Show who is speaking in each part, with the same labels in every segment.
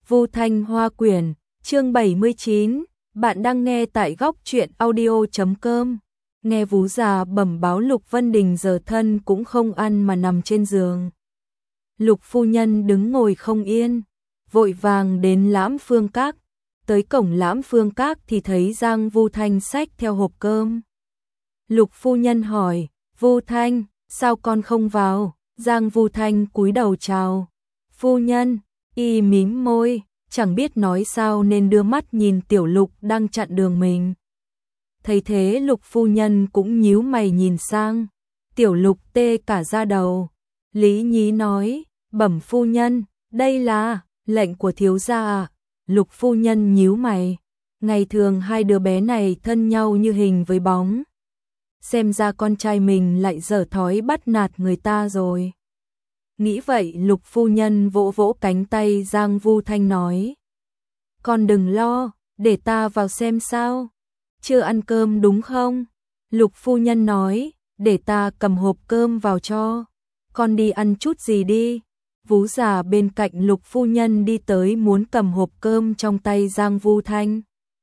Speaker 1: Vu Thanh Hoa Quyển, chương 79, bạn đang nghe tại góc truyện audio.com. Nghe vú già bẩm báo Lục Vân Đình giờ thân cũng không ăn mà nằm trên giường. Lục phu nhân đứng ngồi không yên, vội vàng đến Lãm Phương Các. Tới cổng Lãm Phương Các thì thấy Giang Vu Thanh xách theo hộp cơm. Lục phu nhân hỏi, Vu Thanh, sao con không vào? Giang Vu Thanh cúi đầu chào. Phu nhân, y mím môi, chẳng biết nói sao nên đưa mắt nhìn Tiểu Lục đang chặn đường mình. Thấy thế Lục phu nhân cũng nhíu mày nhìn sang. Tiểu Lục tê cả da đầu. Lý Nhí nói, bẩm phu nhân, đây là lệnh của thiếu gia à? Lục phu nhân nhíu mày. Ngày thường hai đứa bé này thân nhau như hình với bóng. Xem ra con trai mình lại dở thói bắt nạt người ta rồi. Nghĩ vậy Lục phu nhân vỗ vỗ cánh tay Giang Vu Thanh nói. Con đừng lo, để ta vào xem sao. Chưa ăn cơm đúng không? Lục phu nhân nói, để ta cầm hộp cơm vào cho. Con đi ăn chút gì đi. Vú già bên cạnh Lục phu nhân đi tới muốn cầm hộp cơm trong tay Giang Vu Thanh.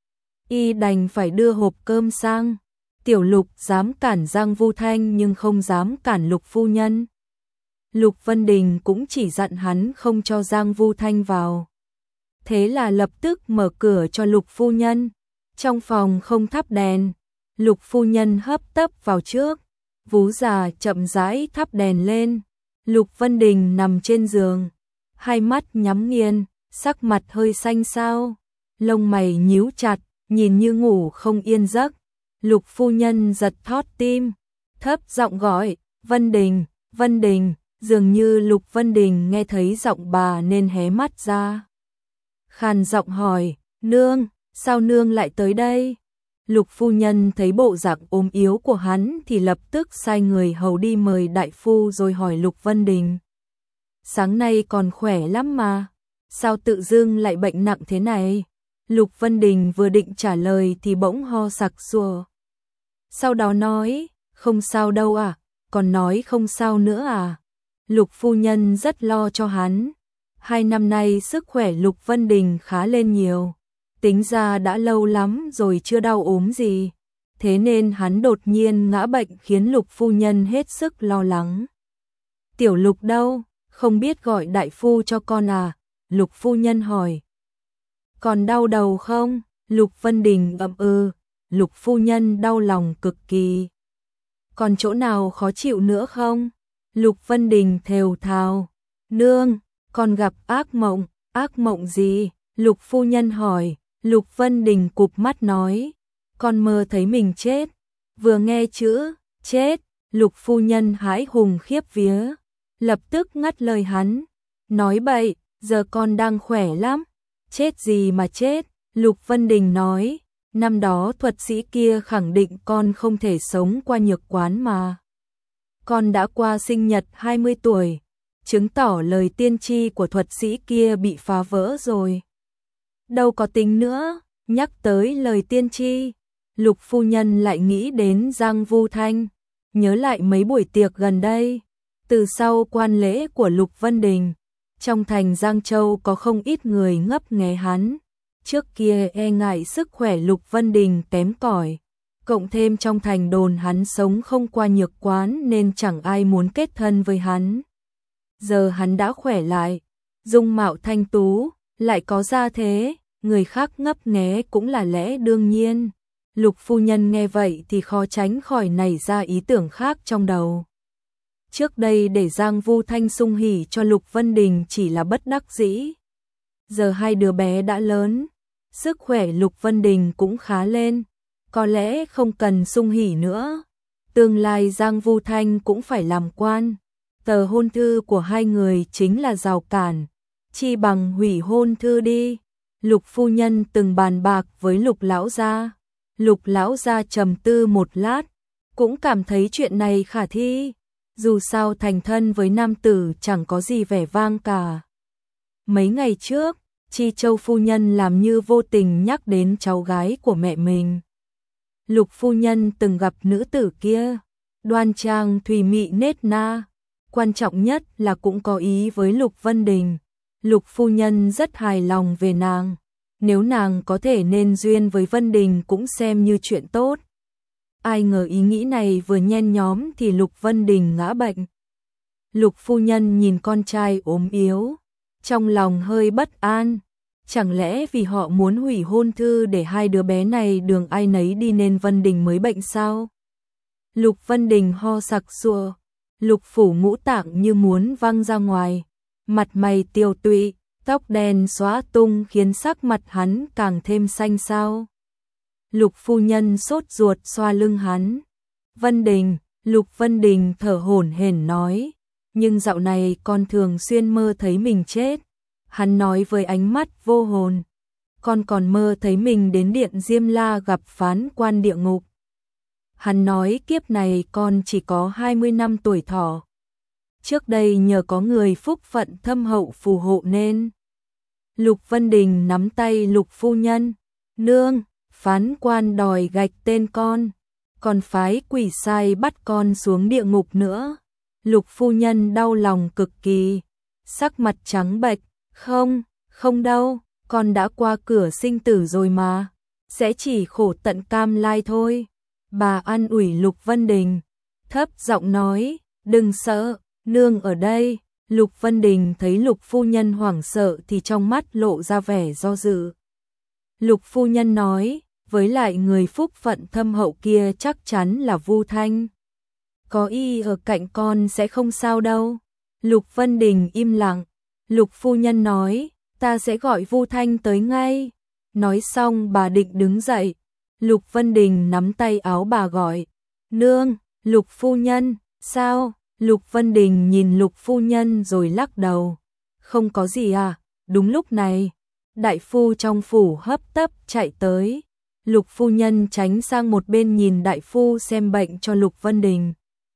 Speaker 1: Y đành phải đưa hộp cơm sang. Tiểu Lục dám cản Giang Vu Thanh nhưng không dám cản Lục phu nhân. Lục Vân Đình cũng chỉ dặn hắn không cho Giang Vu Thanh vào. Thế là lập tức mở cửa cho Lục phu nhân. Trong phòng không thắp đèn, Lục phu nhân hấp tấp vào trước. Vú già chậm rãi thắp đèn lên. Lục Vân Đình nằm trên giường, hai mắt nhắm nghiền, sắc mặt hơi xanh xao, lông mày nhíu chặt, nhìn như ngủ không yên giấc. Lục phu nhân giật thót tim, thấp giọng gọi, Vân Đình, Vân Đình. Dường như Lục Vân Đình nghe thấy giọng bà nên hé mắt ra. Khàn giọng hỏi, nương, sao nương lại tới đây? Lục phu nhân thấy bộ dạng ốm yếu của hắn thì lập tức sai người hầu đi mời đại phu rồi hỏi Lục Vân Đình. Sáng nay còn khỏe lắm mà, sao tự dưng lại bệnh nặng thế này? Lục Vân Đình vừa định trả lời thì bỗng ho sặc sụa. Sau đó nói, không sao đâu à, còn nói không sao nữa à? Lục phu nhân rất lo cho hắn. 2 năm nay sức khỏe Lục Vân Đình khá lên nhiều. Tính ra đã lâu lắm rồi chưa đau ốm gì. Thế nên hắn đột nhiên ngã bệnh khiến Lục phu nhân hết sức lo lắng. Tiểu Lục đâu? Không biết gọi đại phu cho con à? Lục phu nhân hỏi. Còn đau đầu không? Lục Vân Đình ậm ừ. Lục phu nhân đau lòng cực kỳ. Còn chỗ nào khó chịu nữa không? Lục Vân Đình thều thào. Nương, con gặp ác mộng gì? Lục phu nhân hỏi. Lục Vân Đình cụp mắt nói. Con mơ thấy mình chết. Vừa nghe chữ chết, Lục phu nhân hãi hùng khiếp vía. Lập tức ngắt lời hắn. Nói bậy, giờ con đang khỏe lắm. Chết gì mà chết? Lục Vân Đình nói. Năm đó thuật sĩ kia khẳng định con không thể sống qua nhược quán mà. Con đã qua sinh nhật 20 tuổi, chứng tỏ lời tiên tri của thuật sĩ kia bị phá vỡ rồi. Đâu có tính nữa, nhắc tới lời tiên tri, Lục phu nhân lại nghĩ đến Giang Vu Thanh, nhớ lại mấy buổi tiệc gần đây. Từ sau quan lễ của Lục Vân Đình, trong thành Giang Châu có không ít người ngấp nghé hắn. Trước kia e ngại sức khỏe Lục Vân Đình kém cỏi, cộng thêm trong thành đồn hắn sống không qua nhược quán nên chẳng ai muốn kết thân với hắn. Giờ hắn đã khỏe lại, dung mạo thanh tú, lại có gia thế, người khác ngấp nghé cũng là lẽ đương nhiên. Lục phu nhân nghe vậy thì khó tránh khỏi nảy ra ý tưởng khác trong đầu. Trước đây để Giang Vu Thanh sung hỉ cho Lục Vân Đình chỉ là bất đắc dĩ. Giờ hai đứa bé đã lớn, sức khỏe Lục Vân Đình cũng khá lên. Có lẽ không cần sung hỉ nữa. Tương lai Giang Vu Thanh cũng phải làm quan. Tờ hôn thư của hai người chính là rào cản. Chi bằng hủy hôn thư đi. Lục phu nhân từng bàn bạc với Lục lão gia. Lục lão gia trầm tư một lát, cũng cảm thấy chuyện này khả thi. Dù sao thành thân với nam tử chẳng có gì vẻ vang cả. Mấy ngày trước, Chi Châu phu nhân làm như vô tình nhắc đến cháu gái của mẹ mình. Lục phu nhân từng gặp nữ tử kia, đoan trang thùy mị nết na, quan trọng nhất là cũng có ý với Lục Vân Đình. Lục phu nhân rất hài lòng về nàng. Nếu nàng có thể nên duyên với Vân Đình cũng xem như chuyện tốt. Ai ngờ ý nghĩ này vừa nhen nhóm thì Lục Vân Đình ngã bệnh. Lục phu nhân nhìn con trai ốm yếu, trong lòng hơi bất an. Chẳng lẽ vì họ muốn hủy hôn thư để hai đứa bé này đường ai nấy đi nên Vân Đình mới bệnh sao? Lục Vân Đình ho sặc sụa, Lục phủ ngũ tạng như muốn văng ra ngoài, mặt mày tiều tụy, tóc đen xóa tung khiến sắc mặt hắn càng thêm xanh xao. Lục phu nhân sốt ruột xoa lưng hắn. Vân Đình, Lục Vân Đình thở hổn hển nói, nhưng dạo này con thường xuyên mơ thấy mình chết. Hắn nói với ánh mắt vô hồn, con còn mơ thấy mình đến điện Diêm La gặp phán quan địa ngục. Hắn nói kiếp này con chỉ có 20 năm tuổi thọ. Trước đây nhờ có người phúc phận thâm hậu phù hộ nên. Lục Vân Đình nắm tay Lục phu nhân, nương, phán quan đòi gạch tên con, còn phái quỷ sai bắt con xuống địa ngục nữa. Lục phu nhân đau lòng cực kỳ, sắc mặt trắng bệch, không đâu, con đã qua cửa sinh tử rồi mà, sẽ chỉ khổ tận cam lai thôi. Bà an ủi Lục Vân Đình, thấp giọng nói, đừng sợ, nương ở đây. Lục Vân Đình thấy Lục phu nhân hoảng sợ thì trong mắt lộ ra vẻ do dự. Lục phu nhân nói, với lại người phúc phận thâm hậu kia chắc chắn là Vu Thanh. Có y ở cạnh con sẽ không sao đâu. Lục Vân Đình im lặng. Lục phu nhân nói, ta sẽ gọi Vu Thanh tới ngay. Nói xong bà định đứng dậy. Lục Vân Đình nắm tay áo bà gọi, nương. Lục phu nhân, sao? Lục Vân Đình nhìn Lục phu nhân rồi lắc đầu, không có gì à. Đúng lúc này, đại phu trong phủ hấp tấp chạy tới. Lục phu nhân tránh sang một bên nhìn đại phu xem bệnh cho Lục Vân Đình.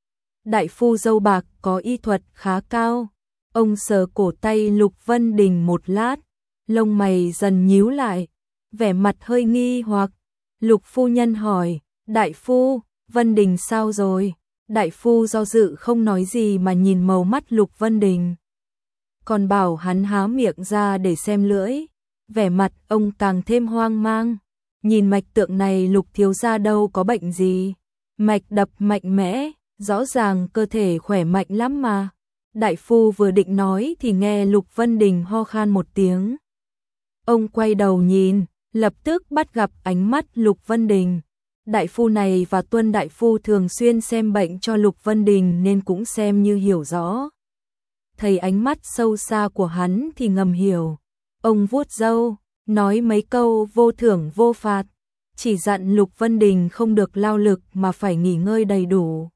Speaker 1: Đại phu râu bạc có y thuật khá cao. Ông sờ cổ tay Lục Vân Đình một lát, lông mày dần nhíu lại, vẻ mặt hơi nghi hoặc. Lục phu nhân hỏi, đại phu, Vân Đình sao rồi? Đại phu do dự không nói gì mà nhìn màu mắt Lục Vân Đình. Còn bảo hắn há miệng ra để xem lưỡi. Vẻ mặt ông càng thêm hoang mang. Nhìn mạch tượng này Lục thiếu gia đâu có bệnh gì. Mạch đập mạnh mẽ, rõ ràng cơ thể khỏe mạnh lắm mà. Đại phu vừa định nói thì nghe Lục Vân Đình ho khan một tiếng. Ông quay đầu nhìn, lập tức bắt gặp ánh mắt Lục Vân Đình. Đại phu này và Tuân đại phu thường xuyên xem bệnh cho Lục Vân Đình nên cũng xem như hiểu rõ. Thấy ánh mắt sâu xa của hắn thì ngầm hiểu. Ông vuốt râu, nói mấy câu vô thưởng vô phạt, chỉ dặn Lục Vân Đình không được lao lực mà phải nghỉ ngơi đầy đủ.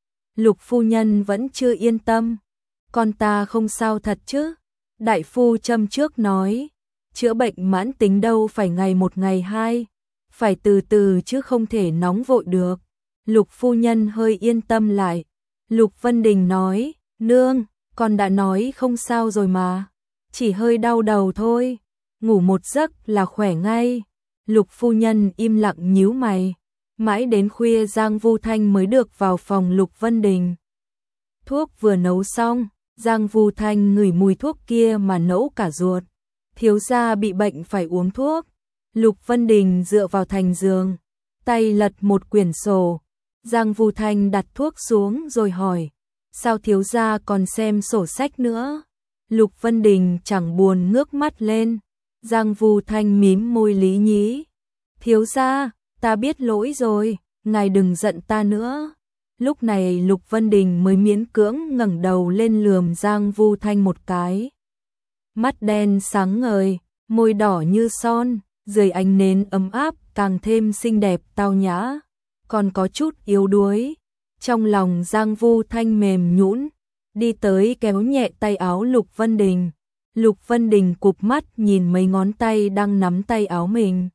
Speaker 1: Lục phu nhân vẫn chưa yên tâm. Con ta không sao thật chứ? Đại phu châm trước nói, chữa bệnh mãn tính đâu phải ngày một ngày hai, phải từ từ chứ không thể nóng vội được. Lục phu nhân hơi yên tâm lại. Lục Vân Đình nói, nương, con đã nói không sao rồi mà, chỉ hơi đau đầu thôi, ngủ một giấc là khỏe ngay. Lục phu nhân im lặng nhíu mày, mãi đến khuya Giang Vu Thanh mới được vào phòng Lục Vân Đình. Thuốc vừa nấu xong, Giang Vu Thanh ngửi mùi thuốc kia mà nẫu cả ruột. Thiếu gia bị bệnh phải uống thuốc. Lục Vân Đình dựa vào thành giường, tay lật một quyển sổ. Giang Vu Thanh đặt thuốc xuống rồi hỏi, sao thiếu gia còn xem sổ sách nữa? Lục Vân Đình chẳng buồn ngước mắt lên. Giang Vu Thanh mím môi lý nhí, thiếu gia, ta biết lỗi rồi, ngài đừng giận ta nữa. Lúc này Lục Vân Đình mới miễn cưỡng ngẩng đầu lên lườm Giang Vu Thanh một cái. Mắt đen sáng ngời, môi đỏ như son, dưới ánh nến ấm áp càng thêm xinh đẹp tao nhã, còn có chút yếu đuối. Trong lòng Giang Vu Thanh mềm nhũn, đi tới kéo nhẹ tay áo Lục Vân Đình. Lục Vân Đình cụp mắt nhìn mấy ngón tay đang nắm tay áo mình,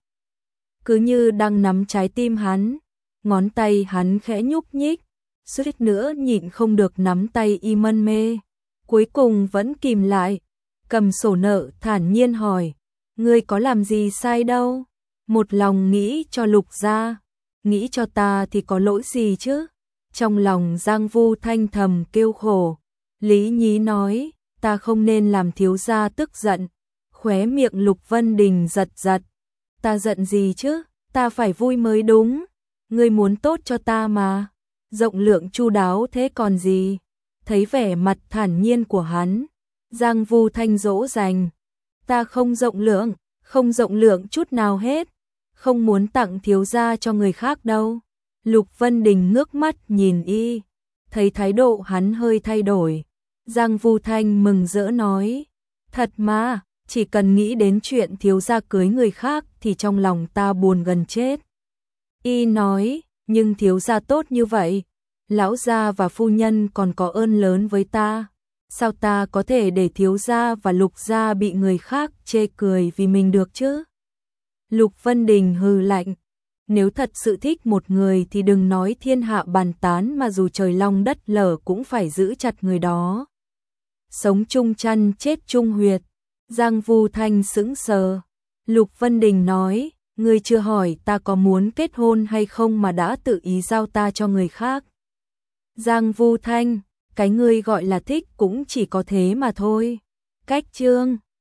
Speaker 1: cứ như đang nắm trái tim hắn. Ngón tay hắn khẽ nhúc nhích, suýt nữa nhịn không được nắm tay y mân mê, cuối cùng vẫn kìm lại, cầm sổ nợ thản nhiên hỏi, ngươi có làm gì sai đâu? Một lòng nghĩ cho Lục gia, nghĩ cho ta thì có lỗi gì chứ? Trong lòng Giang Vu Thanh thầm kêu khổ. Lý Nhí nói, ta không nên làm thiếu gia tức giận. Khóe miệng Lục Vân Đình giật giật. Ta giận gì chứ, ta phải vui mới đúng. Ngươi muốn tốt cho ta mà. Rộng lượng chu đáo thế còn gì. Thấy vẻ mặt thản nhiên của hắn, Giang Vu Thanh dỗ dành. Ta không rộng lượng chút nào hết. Không muốn tặng thiếu gia cho người khác đâu. Lục Vân Đình ngước mắt nhìn y, thấy thái độ hắn hơi thay đổi. Giang Vu Thanh mừng rỡ nói, thật mà, chỉ cần nghĩ đến chuyện thiếu gia cưới người khác thì trong lòng ta buồn gần chết. Y nói, nhưng thiếu gia tốt như vậy, lão gia và phu nhân còn có ơn lớn với ta. Sao ta có thể để thiếu gia và Lục gia bị người khác chê cười vì mình được chứ? Lục Vân Đình hừ lạnh, nếu thật sự thích một người thì đừng nói thiên hạ bàn tán mà dù trời long đất lở cũng phải giữ chặt người đó. Sống chung chăn chết chung huyệt. Giang Vu Thanh sững sờ. Lục Vân Đình nói, ngươi chưa hỏi ta có muốn kết hôn hay không mà đã tự ý giao ta cho người khác. Giang Vu Thanh, cái ngươi gọi là thích cũng chỉ có thế mà thôi. Cách chương